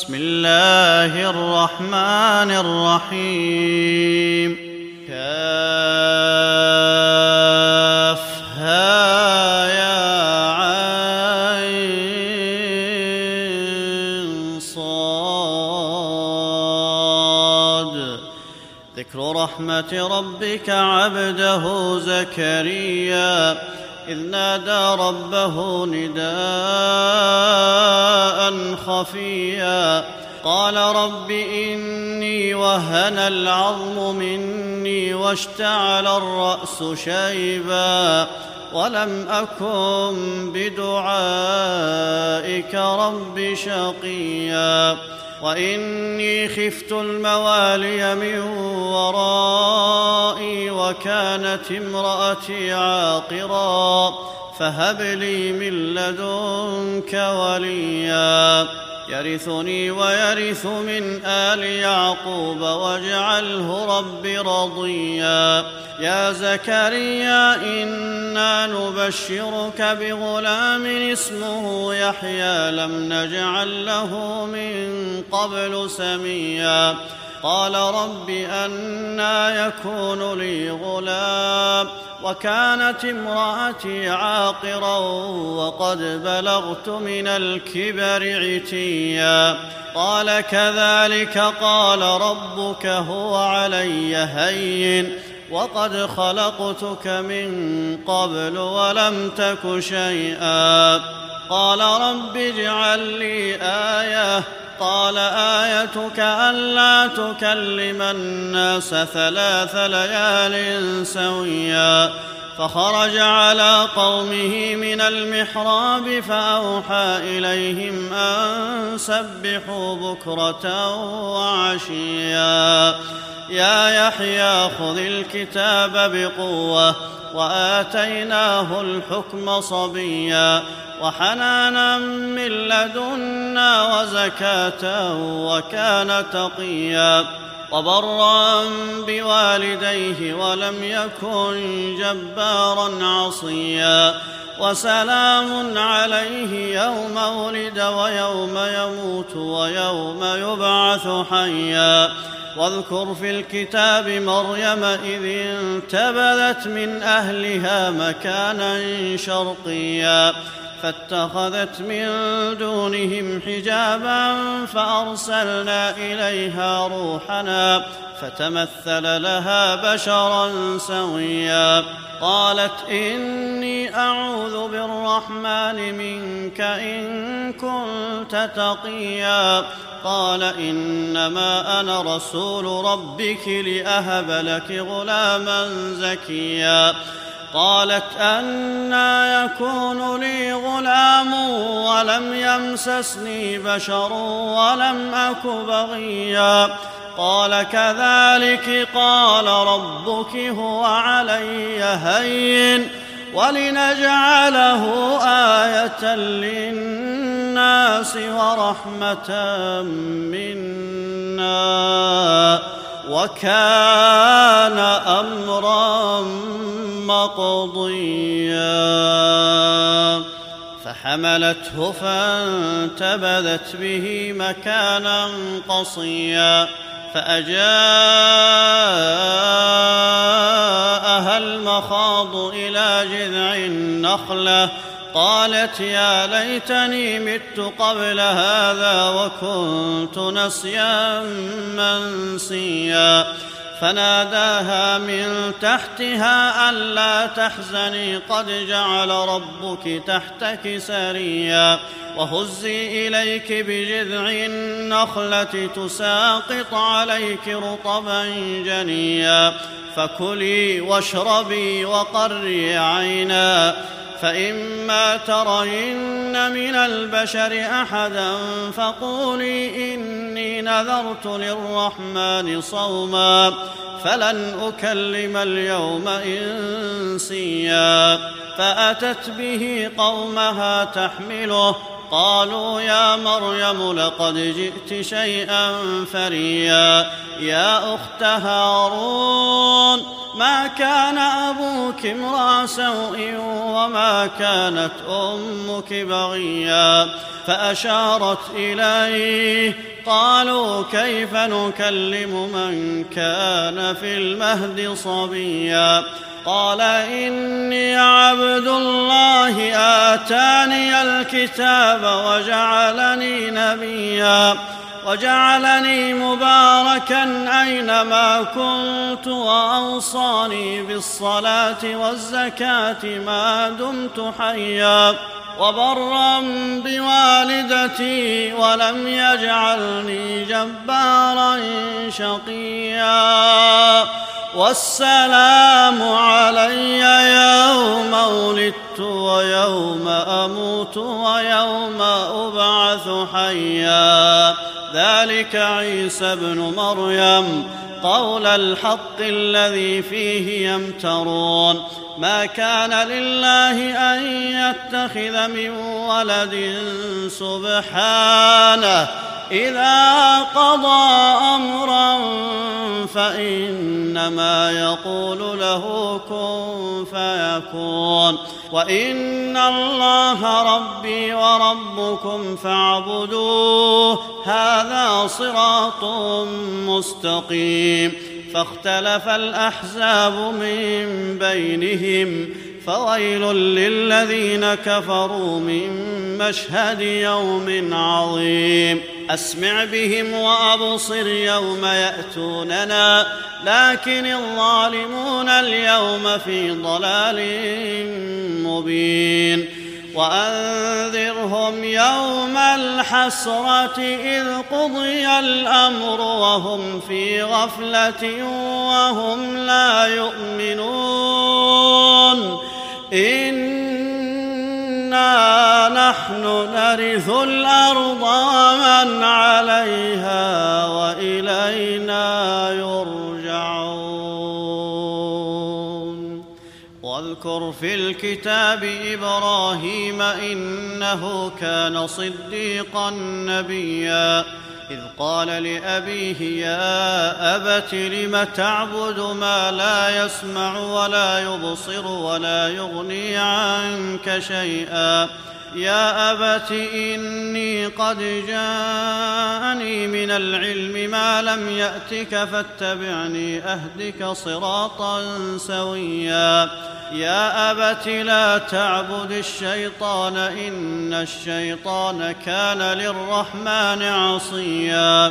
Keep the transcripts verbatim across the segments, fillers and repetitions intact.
بسم الله الرحمن الرحيم كافها يا عين صاد ذكر رحمة ربك عبده زكريا إذ نادى ربه نداء خفيا قال رب إني وهن العظم مني واشتعل الرأس شيبا ولم أكن بدعائك رب شقيا وإني خفت الموالي من ورائي وكانت امرأتي عاقرا فهب لي من لدنك وليا يرثني ويرث من آل يعقوب واجعله رب رضيا يا زكريا إنا نبشرك بغلام اسمه يحيى لم نجعل له من قبل سميا قال رب أنى يكون لي غلام وكانت امرأتي عاقرا وقد بلغت من الكبر عتيا قال كذلك قال ربك هو علي هين وقد خلقتك من قبل ولم تك شيئا قال رب اجعل لي آية قال آيتك ألا تكلم الناس ثلاث ليال سويا فخرج على قومه من المحراب فأوحى إليهم أن سبحوا بكرة وعشيا يا يحيى خذ الكتاب بقوة وآتيناه الحكم صبيا وحنانا من لدنا وزكاة وكان تقيا وبرا بوالديه ولم يكن جبارا عصيا وسلام عليه يوم ولد ويوم يموت ويوم يبعث حيا واذكر في الكتاب مريم إذ انتبذت من أهلها مكانا شرقيا فاتخذت من دونهم حجابا فأرسلنا إليها روحنا فتمثل لها بشرا سويا قالت إني أعوذ بالرحمن منك إن كنت تقيا قال إنما أنا رسول ربك لأهب لك غلاما زكيا قالت أنى يكون لي غلام ولم يمسسني بشر ولم أك بغيا قال كذلك قال ربك هو علي هين ولنجعله آية للناس ورحمة منا وكان أمرا مقضيا فحملته فانتبذت به مكانا قصيا فأجاءها المخاض إلى جذع النخلة قالت يا ليتني مت قبل هذا وكنت نسيا منسيا فناداها من تحتها ألا تحزني قد جعل ربك تحتك سريا وهزي إليك بجذع النخلة تساقط عليك رطبا جنيا فكلي واشربي وقري عينا فإما ترين من البشر أحدا فقولي إني نذرت للرحمن صوما فلن أكلم اليوم إنسيا فأتت به قومها تحمله قالوا يا مريم لقد جئت شيئا فريا يا أخت هارون ما كان أبوك امرأ سوء وما كانت أمك بغيا فأشارت إليه قالوا كيف نكلم من كان في المهد صبيا قال إني عبد الله آتاني الكتاب وجعلني نبيا وجعلني مباركا أينما كنت وأوصاني بالصلاة والزكاة ما دمت حيا وبرا بوالدتي ولم يجعلني جبارا شقيا والسلام علي يوم ولدت ويوم أموت ويوم أبعث حيا ذلك عيسى ابن مريم قول الحق الذي فيه يمترون ما كان لله أن يتخذ من ولد سبحانه إذا قضى أمرا فإنما يقول له كن فيكون وإن الله ربي وربكم فاعبدوه هذا صراط مستقيم فاختلف الأحزاب من بينهم فويل للذين كفروا من مشهد يوم عظيم أسمع بهم وأبصر يوم يأتوننا لكن الظالمون اليوم في ضلال مبين وأنذرهم يوم الحسرة إذ قضي الأمر وهم في غفلة وهم لا يؤمنون إنا نحن نرث الأرض ومن عليها وإلينا يرجعون واذكر في الكتاب إبراهيم إنه كان صديقا نبيا إذ قال لأبيه يا أبت لم تعبد ما لا يسمع ولا يبصر ولا يغني عنك شيئا يا أبت إني قد جاءني من العلم ما لم يأتك فاتبعني أهدك صراطا سويا يا أبت لا تعبد الشيطان إن الشيطان كان للرحمن عصيا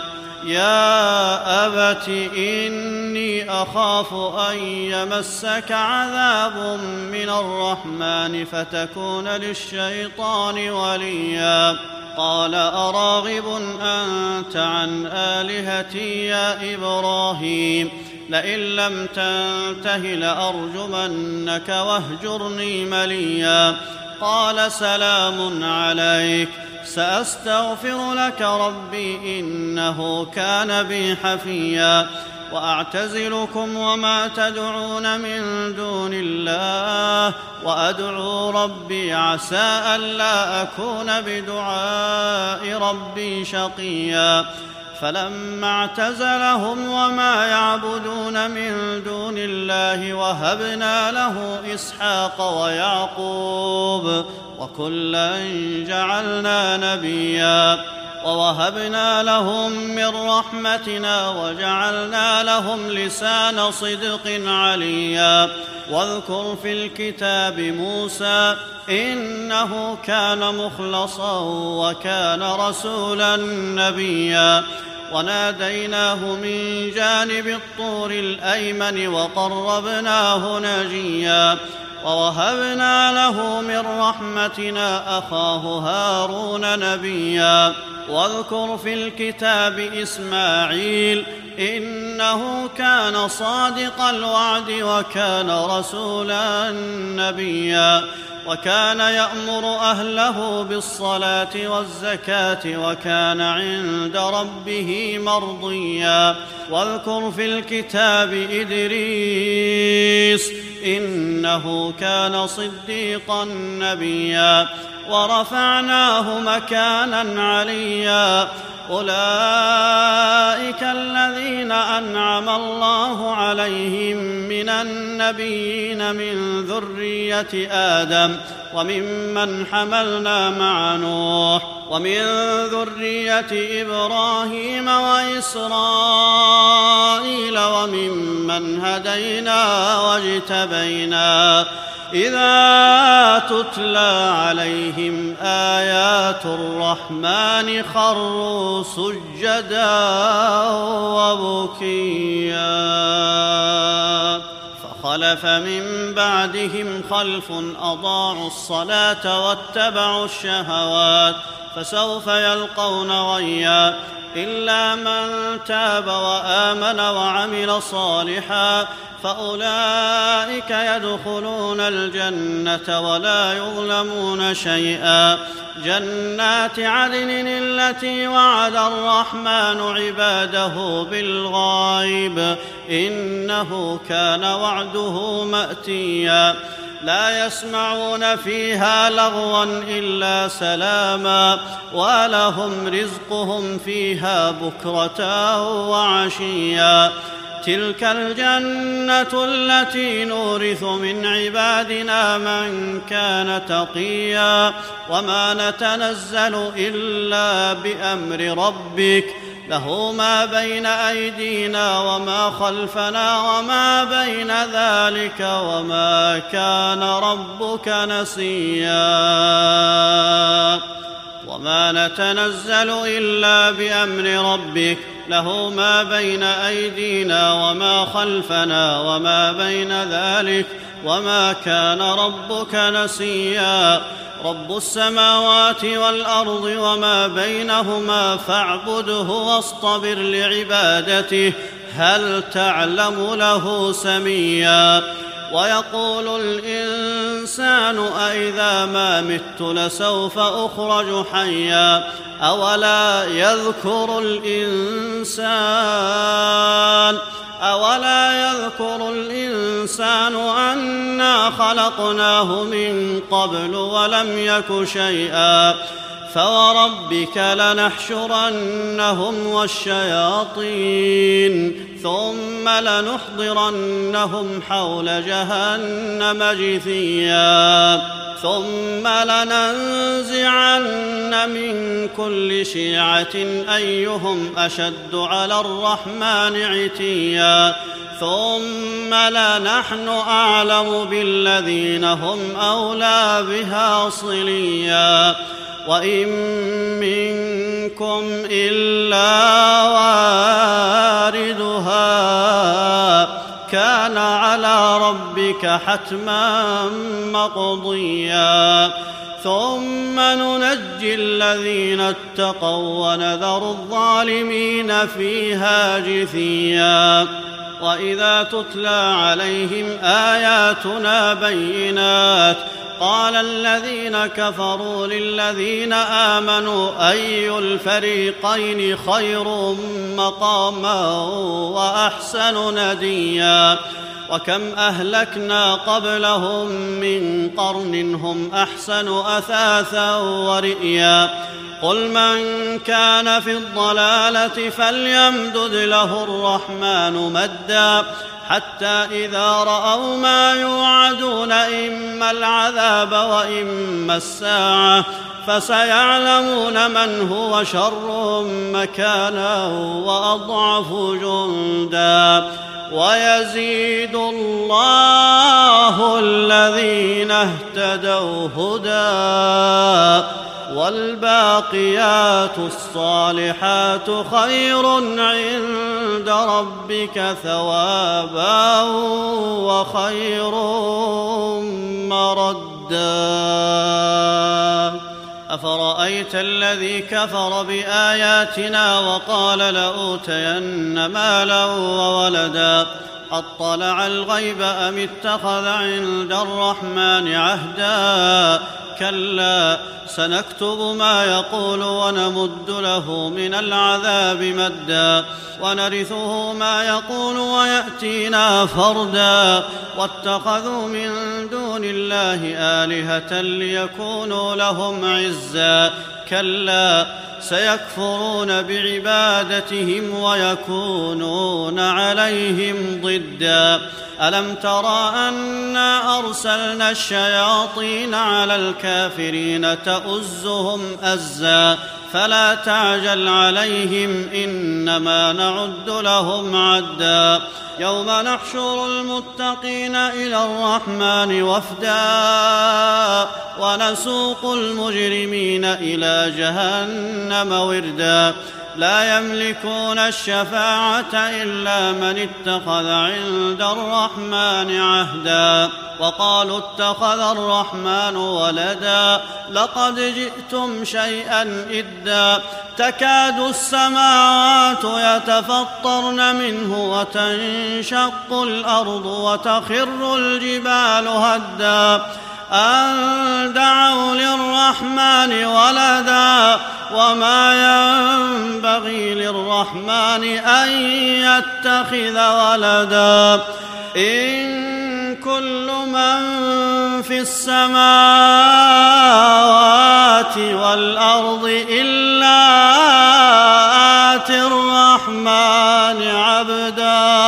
يا أبت إني أخاف أن يمسك عذاب من الرحمن فتكون للشيطان وليا قال أراغب أنت عن آلهتي يا إبراهيم لئن لم تنته لأرجمنك واهجرني مليا قال سلام عليك سأستغفر لك ربي إنه كان بي حفيا وأعتزلكم وما تدعون من دون الله وأدعو ربي عسى ألا أكون بدعاء ربي شقيا فلما اعتزلهم وما يعبدون من دون الله وهبنا له إسحاق ويعقوب وكلا جعلنا نبيا ووهبنا لهم من رحمتنا وجعلنا لهم لسان صدق عليا واذكر في الكتاب موسى إنه كان مخلصا وكان رسولا نبيا وناديناه من جانب الطور الأيمن وقربناه نجيا ووهبنا له من رحمتنا أخاه هارون نبيا واذكر في الكتاب إسماعيل إنه كان صادق الوعد وكان رسولا نبيا وكان يأمر أهله بالصلاة والزكاة وكان عند ربه مرضيا واذكر في الكتاب إدريس إنه كان صديقا نبيا ورفعناه مكانا عليا أولئك الذين أنعم الله عليهم من النبيين من ذرية آدم وممن حملنا مع نوح ومن ذرية إبراهيم وإسرائيل وممن هدينا واجتبينا إذا تتلى عليهم آيات الرحمن خروا سجدا وبكيا فخلف من بعدهم خلف أضاعوا الصلاة واتبعوا الشهوات فسوف يلقون غيا إلا من تاب وآمن وعمل صالحا فأولئك يدخلون الجنة ولا يظلمون شيئا جنات عدن التي وعد الرحمن عباده بالغيب إنه كان وعده مأتيا لا يسمعون فيها لغوا إلا سلاما ولهم رزقهم فيها بكرة وعشيا تلك الجنة التي نورث من عبادنا من كان تقيا وما نتنزل إلا بأمر ربك له ما بين أيدينا وما خلفنا وما بين ذلك وما كان ربك نسيا وما نتنزل إلا بأمر ربك له ما بين أيدينا وما خلفنا وما بين ذلك وما كان ربك نسيا رب السماوات والأرض وما بينهما فاعبده واصطبر لعبادته هل تعلم له سميا ويقول الإنسان أإذا ما مت لسوف أخرج حيا أولا يذكر الإنسان أولا يذكر الإنسان أنا خلقناه من قبل ولم يك شيئا فوربك لنحشرنهم والشياطين ثم لنحضرنهم حول جهنم جثيا ثم لننزعن من كل شيعة أيهم أشد على الرحمن عتيا ثم لنحن أعلم بالذين هم أولى بها صليا وإن منكم إلا واردها كان على ربك حتما مقضيا ثم ننجي الذين اتقوا ونذر الظالمين فيها جثيا وإذا تتلى عليهم آياتنا بينات قال الذين كفروا للذين آمنوا أي الفريقين خير مقاما وأحسن نديا وكم أهلكنا قبلهم من قرن هم أحسن أثاثا ورئيا قل من كان في الضلالة فليمدد له الرحمن مدا حتى إذا رأوا ما يوعدون إما العذاب وإما الساعة فسيعلمون من هو شر مكانا وأضعف جندا ويزيد الله الذين اهتدوا هدى والباقيات الصالحات خير عند ربك ثوابا وخير مردا أفرأيت الذي كفر بآياتنا وقال لأوتين مالا وولدا أطلع الغيب أم اتخذ عند الرحمن عهدا كلا سنكتب ما يقول ونمد له من العذاب مدا ونرثه ما يقول ويأتينا فردا واتخذوا من دون الله آلهة ليكونوا لهم عزا كلا سيكفرون بعبادتهم ويكونون عليهم ضدا ألم تر أنا أرسلنا الشياطين على الكافرين تؤزهم أزا فلا تعجل عليهم إنما نعد لهم عدا يوم نحشر المتقين إلى الرحمن وفدا ونسوق المجرمين إلى جهنم وردا لا يملكون الشفاعة إلا من اتخذ عند الرحمن عهدا وقالوا اتخذ الرحمن ولدا لقد جئتم شيئا إدا تكاد السماوات يتفطرن منه وتنشق الأرض وتخر الجبال هدا أن دعوا للرحمن ولدا وما ينبغي للرحمن أن يتخذ ولدا إن كل من في السماوات والأرض إلا آتي الرحمن عبدا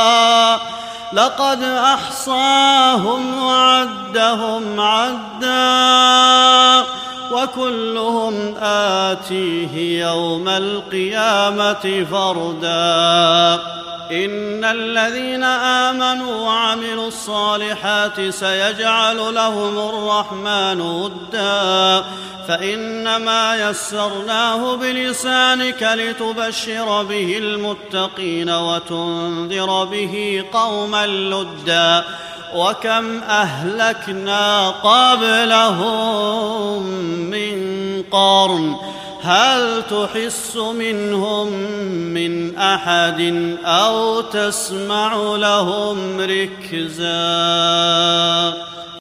لقد أحصاهم وعدهم عدا وكلهم آتيه يوم القيامة فردا إن الذين آمنوا وعملوا الصالحات سيجعل لهم الرحمن ودا فإنما يسرناه بلسانك لتبشر به المتقين وتنذر به قوما لدا وكم أهلكنا قبلهم من قرن هل تحس منهم من أحد أو تسمع لهم ركزا